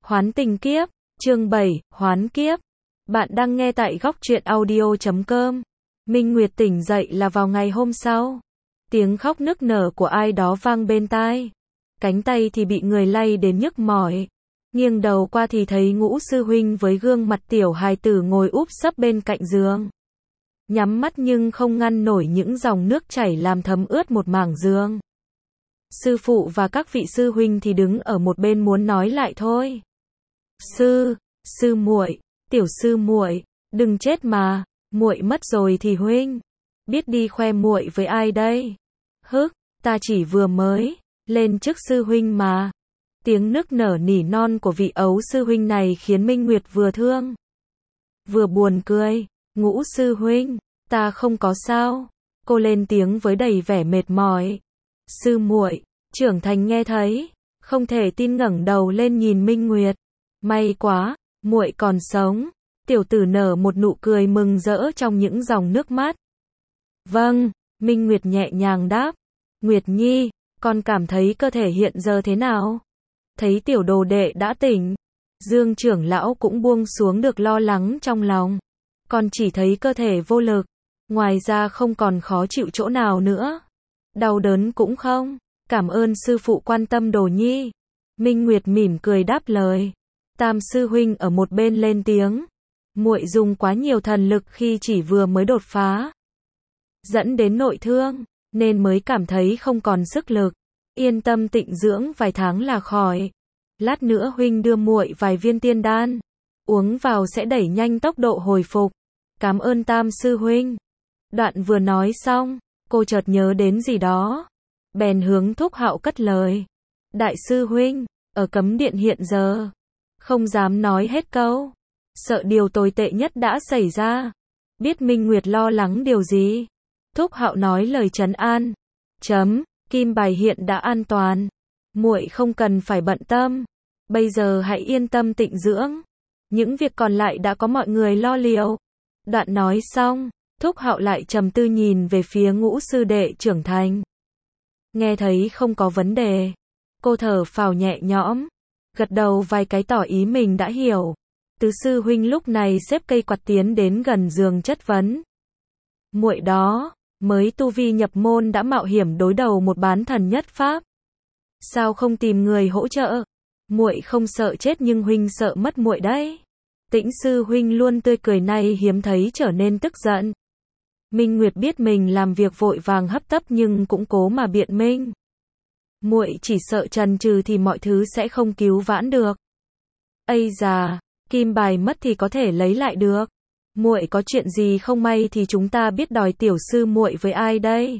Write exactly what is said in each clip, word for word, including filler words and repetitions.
Hoán tình kiếp, chương bảy, hoán kiếp. Bạn đang nghe tại góc truyện audio chấm com. Minh Nguyệt tỉnh dậy là vào ngày hôm sau. Tiếng khóc nức nở của ai đó vang bên tai. Cánh tay thì bị người lay đến nhức mỏi. Nghiêng đầu qua thì thấy Ngũ sư huynh với gương mặt tiểu hài tử ngồi úp sấp bên cạnh giường. Nhắm mắt nhưng không ngăn nổi những dòng nước chảy làm thấm ướt một mảng giường. Sư phụ và các vị sư huynh thì đứng ở một bên muốn nói lại thôi. Sư, sư muội, tiểu sư muội, đừng chết mà, muội mất rồi thì huynh biết đi khoe muội với ai đây? Hức, ta chỉ vừa mới lên chức sư huynh mà. Tiếng nức nở nỉ non của vị ấu sư huynh này khiến Minh Nguyệt vừa thương vừa buồn cười. Ngũ sư huynh, ta không có sao. Cô lên tiếng với đầy vẻ mệt mỏi. Sư muội, Trưởng Thành nghe thấy, không thể tin ngẩng đầu lên nhìn Minh Nguyệt. May quá, muội còn sống. Tiểu tử nở một nụ cười mừng rỡ trong những dòng nước mắt. Vâng, Minh Nguyệt nhẹ nhàng đáp. Nguyệt Nhi, con cảm thấy cơ thể hiện giờ thế nào? Thấy tiểu đồ đệ đã tỉnh, Dương trưởng lão cũng buông xuống được lo lắng trong lòng. Con chỉ thấy cơ thể vô lực, ngoài ra không còn khó chịu chỗ nào nữa. Đau đớn cũng không. Cảm ơn sư phụ quan tâm Đồ Nhi. Minh Nguyệt mỉm cười đáp lời. Tam sư huynh ở một bên lên tiếng. Muội dùng quá nhiều thần lực khi chỉ vừa mới đột phá, dẫn đến nội thương, nên mới cảm thấy không còn sức lực. Yên tâm tịnh dưỡng vài tháng là khỏi. Lát nữa huynh đưa muội vài viên tiên đan, uống vào sẽ đẩy nhanh tốc độ hồi phục. Cảm ơn Tam sư huynh. Đoạn vừa nói xong, cô chợt nhớ đến gì đó, bèn hướng Thúc Hạo cất lời. Đại sư huynh, ở cấm điện hiện giờ, không dám nói hết câu, sợ điều tồi tệ nhất đã xảy ra. Biết Minh Nguyệt lo lắng điều gì, Thúc Hạo nói lời trấn an. Chấm, kim bài hiện đã an toàn, muội không cần phải bận tâm. Bây giờ hãy yên tâm tịnh dưỡng, những việc còn lại đã có mọi người lo liệu. Đoạn nói xong, Thúc Hạo lại trầm tư nhìn về phía Ngũ sư đệ Trưởng Thành. Nghe thấy không có vấn đề, cô thở phào nhẹ nhõm, gật đầu vài cái tỏ ý mình đã hiểu. Tứ sư huynh lúc này xếp cây quạt tiến đến gần giường chất vấn. Muội đó, mới tu vi nhập môn đã mạo hiểm đối đầu một bán thần nhất pháp. Sao không tìm người hỗ trợ? Muội không sợ chết nhưng huynh sợ mất muội đấy. Tĩnh sư huynh luôn tươi cười nay hiếm thấy trở nên tức giận. Minh Nguyệt biết mình làm việc vội vàng hấp tấp nhưng cũng cố mà biện minh. Muội chỉ sợ chần chừ thì mọi thứ sẽ không cứu vãn được. Ây già, kim bài mất thì có thể lấy lại được. Muội có chuyện gì không may thì chúng ta biết đòi tiểu sư muội với ai đây?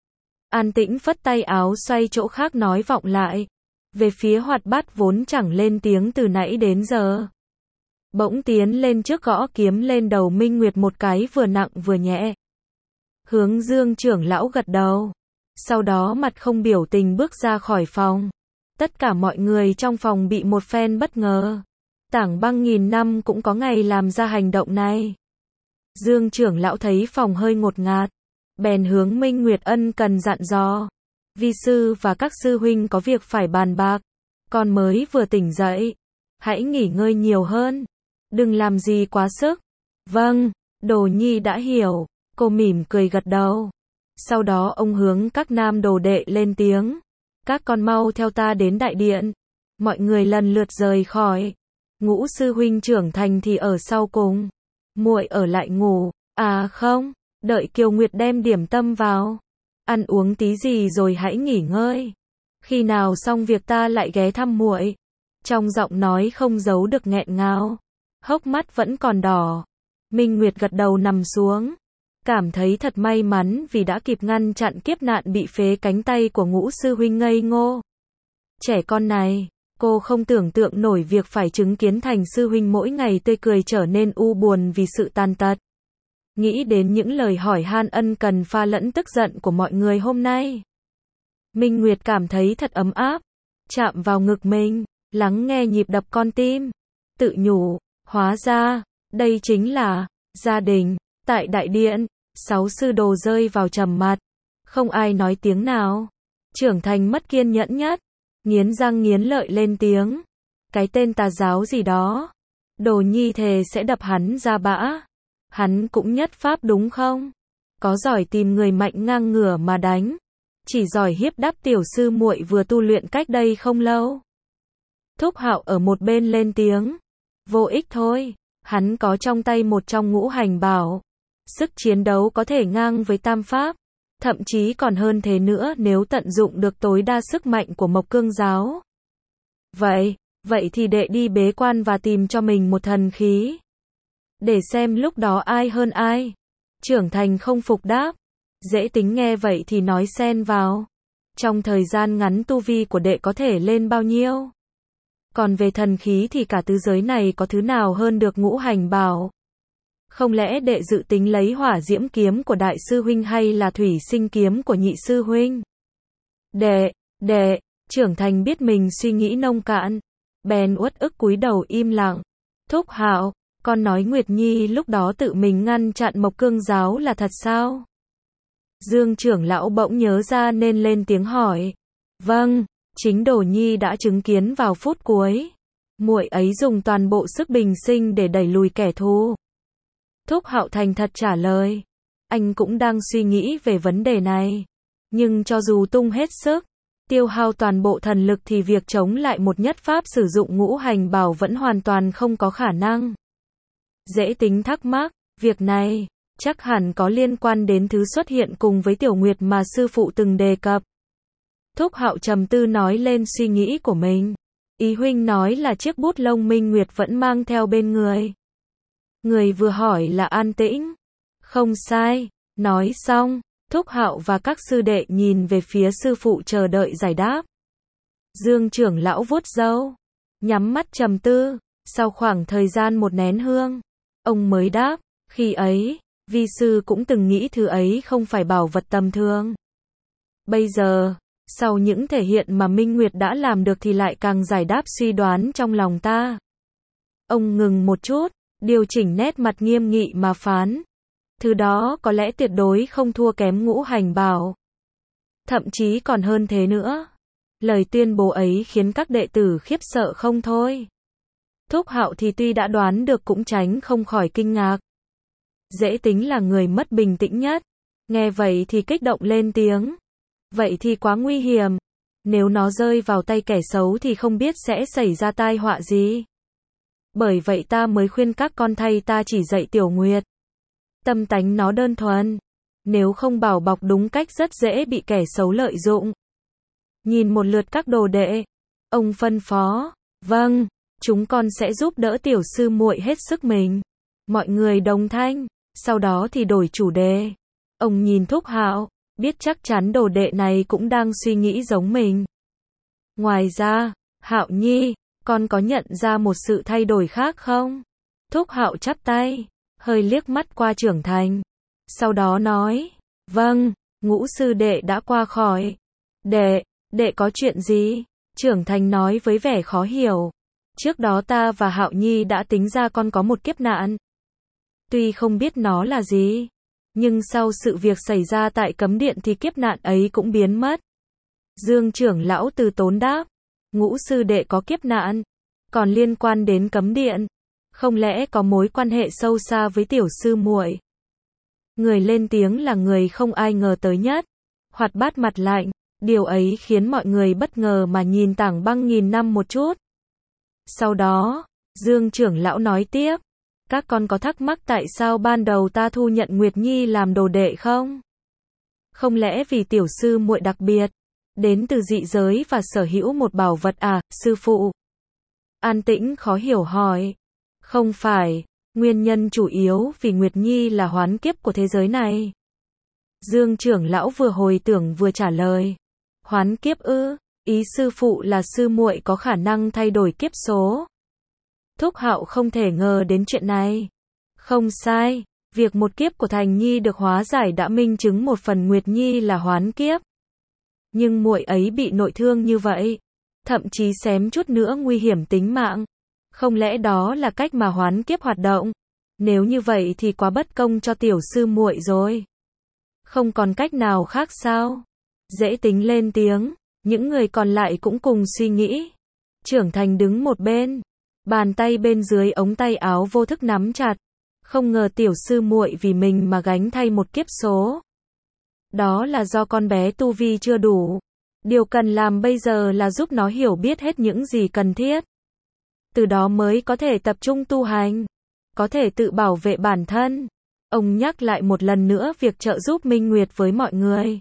An Tĩnh phất tay áo xoay chỗ khác nói vọng lại. Về phía Hoạt Bát vốn chẳng lên tiếng từ nãy đến giờ, bỗng tiến lên trước gõ kiếm lên đầu Minh Nguyệt một cái vừa nặng vừa nhẹ. Hướng Dương trưởng lão gật đầu, sau đó mặt không biểu tình bước ra khỏi phòng. Tất cả mọi người trong phòng bị một phen bất ngờ. Tảng băng nghìn năm cũng có ngày làm ra hành động này. Dương trưởng lão thấy phòng hơi ngột ngạt, bèn hướng Minh Nguyệt ân cần dặn dò. Vi sư và các sư huynh có việc phải bàn bạc. Con mới vừa tỉnh dậy, hãy nghỉ ngơi nhiều hơn, đừng làm gì quá sức. Vâng, Đồ Nhi đã hiểu. Cô mỉm cười gật đầu. Sau đó ông hướng các nam đồ đệ lên tiếng. Các con mau theo ta đến đại điện. Mọi người lần lượt rời khỏi. Ngũ sư huynh Trưởng Thành thì ở sau cùng. Muội ở lại ngủ. À không, đợi Kiều Nguyệt đem điểm tâm vào. Ăn uống tí gì rồi hãy nghỉ ngơi. Khi nào xong việc ta lại ghé thăm muội. Trong giọng nói không giấu được nghẹn ngào, hốc mắt vẫn còn đỏ. Minh Nguyệt gật đầu nằm xuống, cảm thấy thật may mắn vì đã kịp ngăn chặn kiếp nạn bị phế cánh tay của Ngũ sư huynh ngây ngô. Trẻ con này, cô không tưởng tượng nổi việc phải chứng kiến Thành sư huynh mỗi ngày tươi cười trở nên u buồn vì sự tàn tật. Nghĩ đến những lời hỏi han ân cần pha lẫn tức giận của mọi người hôm nay, Minh Nguyệt cảm thấy thật ấm áp, chạm vào ngực mình, lắng nghe nhịp đập con tim, tự nhủ, hóa ra, đây chính là gia đình. Tại đại điện, sáu sư đồ rơi vào trầm mặc, không ai nói tiếng nào. Trưởng Thành mất kiên nhẫn nhất, nghiến răng nghiến lợi lên tiếng. Cái tên tà giáo gì đó. Đồ nhi thề sẽ đập hắn ra bã. Hắn cũng nhất pháp đúng không? Có giỏi tìm người mạnh ngang ngửa mà đánh. Chỉ giỏi hiếp đáp tiểu sư muội vừa tu luyện cách đây không lâu. Thúc Hạo ở một bên lên tiếng. Vô ích thôi. Hắn có trong tay một trong ngũ hành bảo. Sức chiến đấu có thể ngang với tam pháp. Thậm chí còn hơn thế nữa nếu tận dụng được tối đa sức mạnh của Mộc Cương giáo. Vậy, vậy thì đệ đi bế quan và tìm cho mình một thần khí. Để xem lúc đó ai hơn ai. Trưởng thành không phục đáp. Dễ Tính nghe vậy thì nói xen vào. Trong thời gian ngắn tu vi của đệ có thể lên bao nhiêu? Còn về thần khí thì cả tứ giới này có thứ nào hơn được ngũ hành bảo? Không lẽ đệ dự tính lấy hỏa diễm kiếm của đại sư huynh hay là thủy sinh kiếm của nhị sư huynh? Đệ, đệ, trưởng thành biết mình suy nghĩ nông cạn. Bèn uất ức cúi đầu im lặng. Thúc Hạo, con nói Nguyệt Nhi lúc đó tự mình ngăn chặn Mộc Cương giáo là thật sao? Dương trưởng lão bỗng nhớ ra nên lên tiếng hỏi. Vâng, chính Đồ Nhi đã chứng kiến vào phút cuối. Muội ấy dùng toàn bộ sức bình sinh để đẩy lùi kẻ thù. Thúc Hạo thành thật trả lời. Anh cũng đang suy nghĩ về vấn đề này. Nhưng cho dù tung hết sức, tiêu hao toàn bộ thần lực thì việc chống lại một nhất pháp sử dụng ngũ hành bảo vẫn hoàn toàn không có khả năng. Dễ Tính thắc mắc, việc này chắc hẳn có liên quan đến thứ xuất hiện cùng với Tiểu Nguyệt mà sư phụ từng đề cập. Thúc Hạo trầm tư nói lên suy nghĩ của mình. Ý huynh nói là chiếc bút lông Minh Nguyệt vẫn mang theo bên người. Người vừa hỏi là An Tĩnh. Không sai. Nói xong, Thúc Hạo và các sư đệ nhìn về phía sư phụ chờ đợi giải đáp. Dương trưởng lão vuốt râu, nhắm mắt trầm tư. Sau khoảng thời gian một nén hương, ông mới đáp, khi ấy, vi sư cũng từng nghĩ thứ ấy không phải bảo vật tầm thường. Bây giờ, sau những thể hiện mà Minh Nguyệt đã làm được thì lại càng giải đáp suy đoán trong lòng ta. Ông ngừng một chút, điều chỉnh nét mặt nghiêm nghị mà phán. Thứ đó có lẽ tuyệt đối không thua kém ngũ hành bảo. Thậm chí còn hơn thế nữa. Lời tuyên bố ấy khiến các đệ tử khiếp sợ không thôi. Thúc Hạo thì tuy đã đoán được cũng tránh không khỏi kinh ngạc. Dễ Tính là người mất bình tĩnh nhất. Nghe vậy thì kích động lên tiếng. Vậy thì quá nguy hiểm. Nếu nó rơi vào tay kẻ xấu thì không biết sẽ xảy ra tai họa gì. Bởi vậy ta mới khuyên các con thay ta chỉ dạy Tiểu Nguyệt. Tâm tánh nó đơn thuần. Nếu không bảo bọc đúng cách rất dễ bị kẻ xấu lợi dụng. Nhìn một lượt các đồ đệ, ông phân phó. Vâng, chúng con sẽ giúp đỡ tiểu sư muội hết sức mình. Mọi người đồng thanh. Sau đó thì đổi chủ đề. Ông nhìn Thúc Hạo, biết chắc chắn đồ đệ này cũng đang suy nghĩ giống mình. Ngoài ra, Hạo Nhi, con có nhận ra một sự thay đổi khác không? Thúc Hạo chắp tay, hơi liếc mắt qua trưởng thành. Sau đó nói, vâng, Ngũ sư đệ đã qua khỏi. Đệ, đệ có chuyện gì? Trưởng thành nói với vẻ khó hiểu. Trước đó ta và Hạo Nhi đã tính ra con có một kiếp nạn. Tuy không biết nó là gì, nhưng sau sự việc xảy ra tại cấm điện thì kiếp nạn ấy cũng biến mất. Dương trưởng lão từ tốn đáp. Ngũ sư đệ có kiếp nạn, còn liên quan đến cấm điện. Không lẽ có mối quan hệ sâu xa với tiểu sư muội? Người lên tiếng là người không ai ngờ tới nhất. Hoạt bát mặt lạnh, điều ấy khiến mọi người bất ngờ mà nhìn Tảng Băng nghìn năm một chút. Sau đó, Dương trưởng lão nói tiếp. Các con có thắc mắc tại sao ban đầu ta thu nhận Nguyệt Nhi làm đồ đệ không? Không lẽ vì tiểu sư muội đặc biệt, đến từ dị giới và sở hữu một bảo vật à, sư phụ? An Tĩnh khó hiểu hỏi. Không phải, nguyên nhân chủ yếu vì Nguyệt Nhi là hoán kiếp của thế giới này. Dương trưởng lão vừa hồi tưởng vừa trả lời. Hoán kiếp ư? Ý sư phụ là sư muội có khả năng thay đổi kiếp số. Thúc Hạo không thể ngờ đến chuyện này. Không sai, việc một kiếp của Thành Nhi được hóa giải đã minh chứng một phần Nguyệt Nhi là hoán kiếp. Nhưng muội ấy bị nội thương như vậy, thậm chí xém chút nữa nguy hiểm tính mạng. Không lẽ đó là cách mà hoán kiếp hoạt động? Nếu như vậy thì quá bất công cho tiểu sư muội rồi. Không còn cách nào khác sao? Dễ Tính lên tiếng, những người còn lại cũng cùng suy nghĩ. Trưởng thành đứng một bên, bàn tay bên dưới ống tay áo vô thức nắm chặt. Không ngờ tiểu sư muội vì mình mà gánh thay một kiếp số. Đó là do con bé tu vi chưa đủ. Điều cần làm bây giờ là giúp nó hiểu biết hết những gì cần thiết. Từ đó mới có thể tập trung tu hành, có thể tự bảo vệ bản thân. Ông nhắc lại một lần nữa việc trợ giúp Minh Nguyệt với mọi người.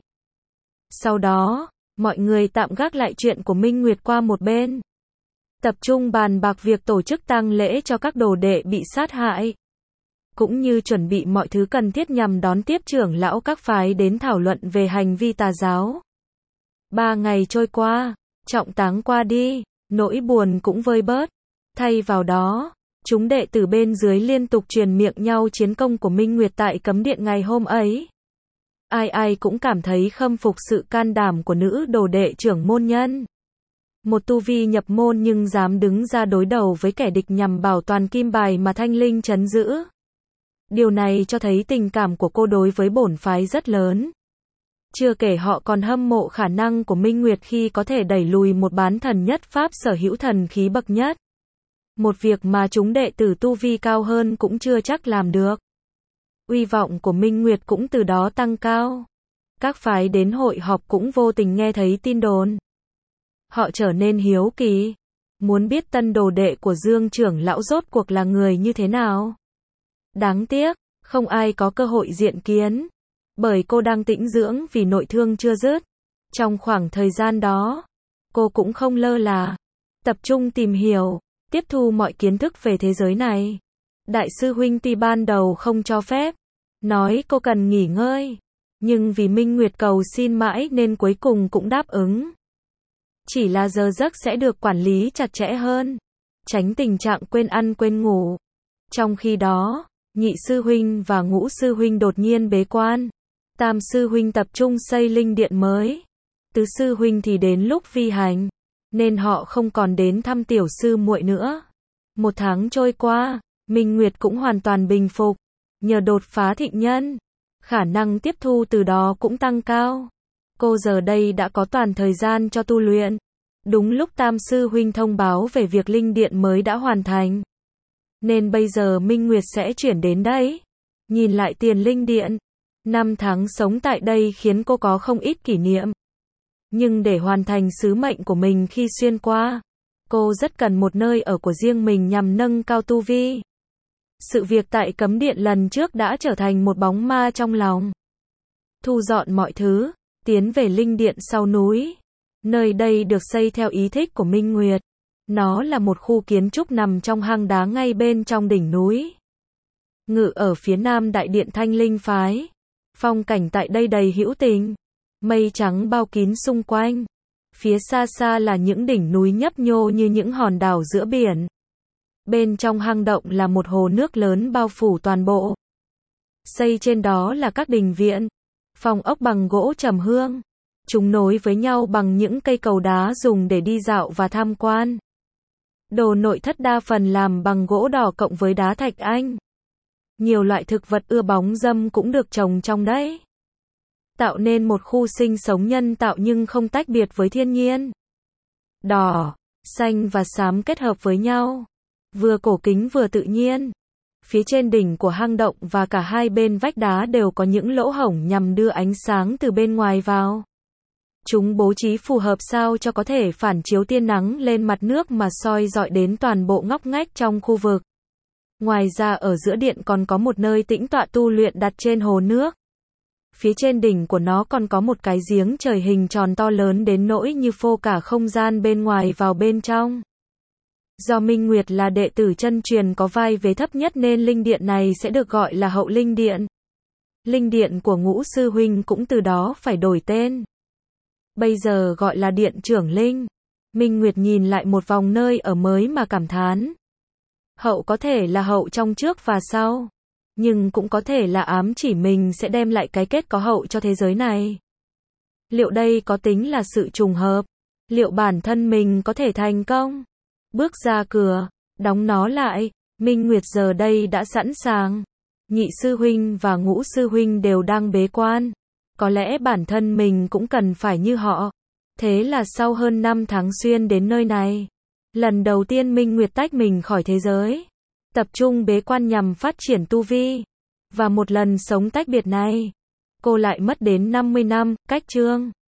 Sau đó, mọi người tạm gác lại chuyện của Minh Nguyệt qua một bên. Tập trung bàn bạc việc tổ chức tang lễ cho các đồ đệ bị sát hại. Cũng như chuẩn bị mọi thứ cần thiết nhằm đón tiếp trưởng lão các phái đến thảo luận về hành vi tà giáo. Ba ngày trôi qua, trọng táng qua đi, nỗi buồn cũng vơi bớt. Thay vào đó, chúng đệ tử bên dưới liên tục truyền miệng nhau chiến công của Minh Nguyệt tại cấm điện ngày hôm ấy. Ai ai cũng cảm thấy khâm phục sự can đảm của nữ đồ đệ trưởng môn nhân. Một tu vi nhập môn nhưng dám đứng ra đối đầu với kẻ địch nhằm bảo toàn kim bài mà Thanh Linh trấn giữ. Điều này cho thấy tình cảm của cô đối với bổn phái rất lớn. Chưa kể họ còn hâm mộ khả năng của Minh Nguyệt khi có thể đẩy lùi một bán thần nhất pháp sở hữu thần khí bậc nhất. Một việc mà chúng đệ tử tu vi cao hơn cũng chưa chắc làm được. Uy vọng của Minh Nguyệt cũng từ đó tăng cao. Các phái đến hội họp cũng vô tình nghe thấy tin đồn. Họ trở nên hiếu kỳ, muốn biết tân đồ đệ của Dương trưởng lão rốt cuộc là người như thế nào. Đáng tiếc, không ai có cơ hội diện kiến, bởi cô đang tĩnh dưỡng vì nội thương chưa dứt. Trong khoảng thời gian đó, cô cũng không lơ là, tập trung tìm hiểu, tiếp thu mọi kiến thức về thế giới này. Đại sư huynh tuy ban đầu không cho phép, nói cô cần nghỉ ngơi, nhưng vì Minh Nguyệt cầu xin mãi nên cuối cùng cũng đáp ứng. Chỉ là giờ giấc sẽ được quản lý chặt chẽ hơn, tránh tình trạng quên ăn quên ngủ. Trong khi đó, nhị sư huynh và ngũ sư huynh đột nhiên bế quan. Tam sư huynh tập trung xây linh điện mới. Tứ sư huynh thì đến lúc vi hành, nên họ không còn đến thăm tiểu sư muội nữa. Một tháng trôi qua, Minh Nguyệt cũng hoàn toàn bình phục. Nhờ đột phá thịnh nhân, khả năng tiếp thu từ đó cũng tăng cao. Cô giờ đây đã có toàn thời gian cho tu luyện. Đúng lúc Tam sư huynh thông báo về việc linh điện mới đã hoàn thành, nên bây giờ Minh Nguyệt sẽ chuyển đến đấy. Nhìn lại tiền linh điện, năm tháng sống tại đây khiến cô có không ít kỷ niệm. Nhưng để hoàn thành sứ mệnh của mình khi xuyên qua, cô rất cần một nơi ở của riêng mình nhằm nâng cao tu vi. Sự việc tại cấm điện lần trước đã trở thành một bóng ma trong lòng. Thu dọn mọi thứ, tiến về linh điện sau núi. Nơi đây được xây theo ý thích của Minh Nguyệt. Nó là một khu kiến trúc nằm trong hang đá ngay bên trong đỉnh núi. Ngự ở phía nam đại điện Thanh Linh phái. Phong cảnh tại đây đầy hữu tình. Mây trắng bao kín xung quanh. Phía xa xa là những đỉnh núi nhấp nhô như những hòn đảo giữa biển. Bên trong hang động là một hồ nước lớn bao phủ toàn bộ. Xây trên đó là các đình viện, phòng ốc bằng gỗ trầm hương. Chúng nối với nhau bằng những cây cầu đá dùng để đi dạo và tham quan. Đồ nội thất đa phần làm bằng gỗ đỏ cộng với đá thạch anh. Nhiều loại thực vật ưa bóng râm cũng được trồng trong đấy. Tạo nên một khu sinh sống nhân tạo nhưng không tách biệt với thiên nhiên. Đỏ, xanh và xám kết hợp với nhau. Vừa cổ kính vừa tự nhiên. Phía trên đỉnh của hang động và cả hai bên vách đá đều có những lỗ hổng nhằm đưa ánh sáng từ bên ngoài vào. Chúng bố trí phù hợp sao cho có thể phản chiếu tia nắng lên mặt nước mà soi rọi đến toàn bộ ngóc ngách trong khu vực. Ngoài ra ở giữa điện còn có một nơi tĩnh tọa tu luyện đặt trên hồ nước. Phía trên đỉnh của nó còn có một cái giếng trời hình tròn to lớn đến nỗi như phô cả không gian bên ngoài vào bên trong. Do Minh Nguyệt là đệ tử chân truyền có vai vế thấp nhất nên linh điện này sẽ được gọi là hậu linh điện. Linh điện của ngũ sư huynh cũng từ đó phải đổi tên. Bây giờ gọi là điện trưởng linh. Minh Nguyệt nhìn lại một vòng nơi ở mới mà cảm thán. Hậu có thể là hậu trong trước và sau, nhưng cũng có thể là ám chỉ mình sẽ đem lại cái kết có hậu cho thế giới này. Liệu đây có tính là sự trùng hợp? Liệu bản thân mình có thể thành công? Bước ra cửa, đóng nó lại, Minh Nguyệt giờ đây đã sẵn sàng. Nhị sư huynh và ngũ sư huynh đều đang bế quan. Có lẽ bản thân mình cũng cần phải như họ. Thế là sau hơn năm tháng xuyên đến nơi này, Lần đầu tiên Minh Nguyệt tách mình khỏi thế giới, tập trung bế quan nhằm phát triển tu vi. Và một lần sống tách biệt này, cô lại mất đến năm mươi năm, cách Trương